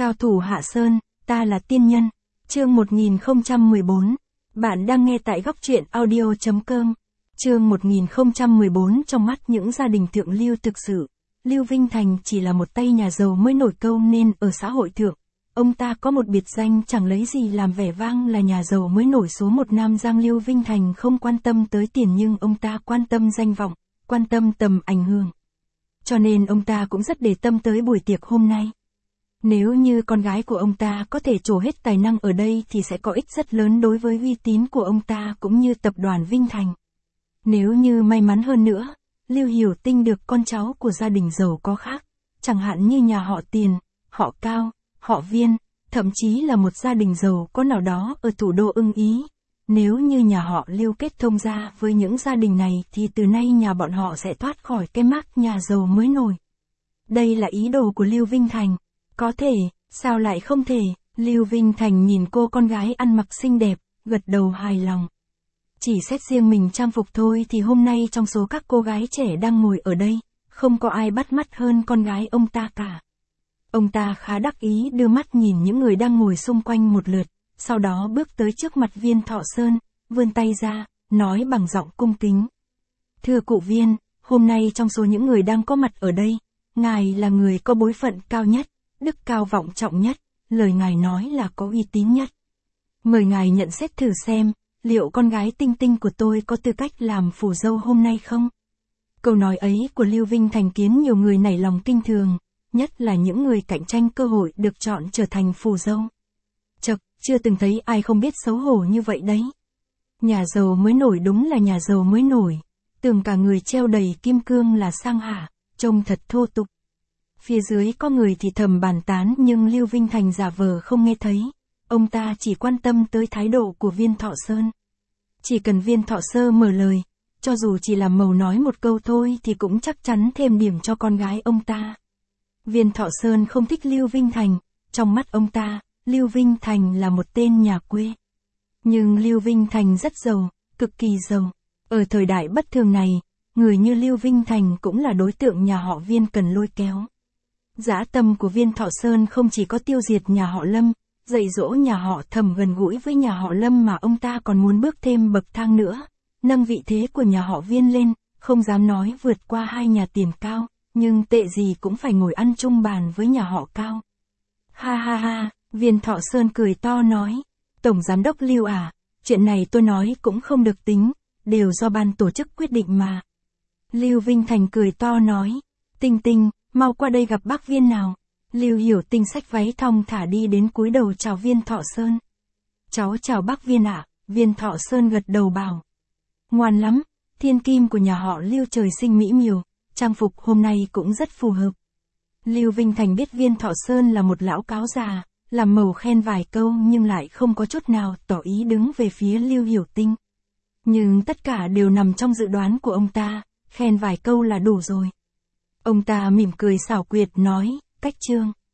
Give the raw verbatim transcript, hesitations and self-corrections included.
Cao thủ Hạ Sơn, ta là tiên nhân. Chương một nghìn không trăm mười bốn. Bạn đang nghe tại góc truyện audio chấm com. Chương một nghìn không trăm mười bốn. Trong mắt những gia đình thượng lưu thực sự, Lưu Vinh Thành chỉ là một tay nhà giàu mới nổi câu nên ở xã hội thượng. Ông ta có một biệt danh chẳng lấy gì làm vẻ vang là nhà giàu mới nổi số một Nam Giang. Lưu Vinh Thành không quan tâm tới tiền nhưng ông ta quan tâm danh vọng, quan tâm tầm ảnh hưởng. Cho nên ông ta cũng rất để tâm tới buổi tiệc hôm nay. Nếu như con gái của ông ta có thể trổ hết tài năng ở đây thì sẽ có ích rất lớn đối với uy tín của ông ta cũng như tập đoàn Vinh Thành. Nếu như may mắn hơn nữa, Lưu Hiểu Tinh được con cháu của gia đình giàu có khác, chẳng hạn như nhà họ Tiền, họ Cao, họ Viên, thậm chí là một gia đình giàu có nào đó ở thủ đô ưng ý. Nếu như nhà họ Lưu kết thông ra với những gia đình này thì từ nay nhà bọn họ sẽ thoát khỏi cái mác nhà giàu mới nổi. Đây là ý đồ của Lưu Vinh Thành. Có thể, sao lại không thể? Lưu Vinh Thành nhìn cô con gái ăn mặc xinh đẹp, gật đầu hài lòng. Chỉ xét riêng mình trang phục thôi thì hôm nay trong số các cô gái trẻ đang ngồi ở đây, không có ai bắt mắt hơn con gái ông ta cả. Ông ta khá đắc ý đưa mắt nhìn những người đang ngồi xung quanh một lượt, sau đó bước tới trước mặt Viên Thọ Sơn, vươn tay ra, nói bằng giọng cung kính. Thưa cụ Viên, hôm nay trong số những người đang có mặt ở đây, ngài là người có bối phận cao nhất, đức cao vọng trọng nhất, lời ngài nói là có uy tín nhất. Mời ngài nhận xét thử xem, liệu con gái Tinh Tinh của tôi có tư cách làm phù dâu hôm nay không? Câu nói ấy của Lưu Vinh Thành khiến nhiều người nảy lòng kinh thường, nhất là những người cạnh tranh cơ hội được chọn trở thành phù dâu. Chậc, chưa từng thấy ai không biết xấu hổ như vậy đấy. Nhà giàu mới nổi đúng là nhà giàu mới nổi, tưởng cả người treo đầy kim cương là sang hả, trông thật thô tục. Phía dưới có người thì thầm bàn tán nhưng Lưu Vinh Thành giả vờ không nghe thấy. Ông ta chỉ quan tâm tới thái độ của Viên Thọ Sơn. Chỉ cần Viên Thọ Sơ mở lời, cho dù chỉ là màu nói một câu thôi thì cũng chắc chắn thêm điểm cho con gái ông ta. Viên Thọ Sơn không thích Lưu Vinh Thành, trong mắt ông ta, Lưu Vinh Thành là một tên nhà quê. Nhưng Lưu Vinh Thành rất giàu, cực kỳ giàu. Ở thời đại bất thường này, người như Lưu Vinh Thành cũng là đối tượng nhà họ Viên cần lôi kéo. Dã tâm của Viên Thọ Sơn không chỉ có tiêu diệt nhà họ Lâm, dạy dỗ nhà họ Thẩm gần gũi với nhà họ Lâm mà ông ta còn muốn bước thêm bậc thang nữa, nâng vị thế của nhà họ Viên lên, không dám nói vượt qua hai nhà Tiền Cao, nhưng tệ gì cũng phải ngồi ăn chung bàn với nhà họ Cao. Ha ha ha, Viên Thọ Sơn cười to nói, Tổng Giám đốc Lưu à, chuyện này tôi nói cũng không được tính, đều do ban tổ chức quyết định mà. Lưu Vinh Thành cười to nói, Tinh Tinh, mau qua đây gặp bác Viên nào. Lưu Hiểu Tinh xách váy thong thả đi đến cúi đầu chào Viên Thọ Sơn. Cháu chào bác Viên ạ. Viên Thọ Sơn gật đầu bảo. Ngoan lắm, thiên kim của nhà họ Lưu trời sinh mỹ miều, trang phục hôm nay cũng rất phù hợp. Lưu Vinh Thành biết Viên Thọ Sơn là một lão cáo già, làm màu khen vài câu nhưng lại không có chút nào tỏ ý đứng về phía Lưu Hiểu Tinh. Nhưng tất cả đều nằm trong dự đoán của ông ta, khen vài câu là đủ rồi. Ông ta mỉm cười xảo quyệt nói, cách chương.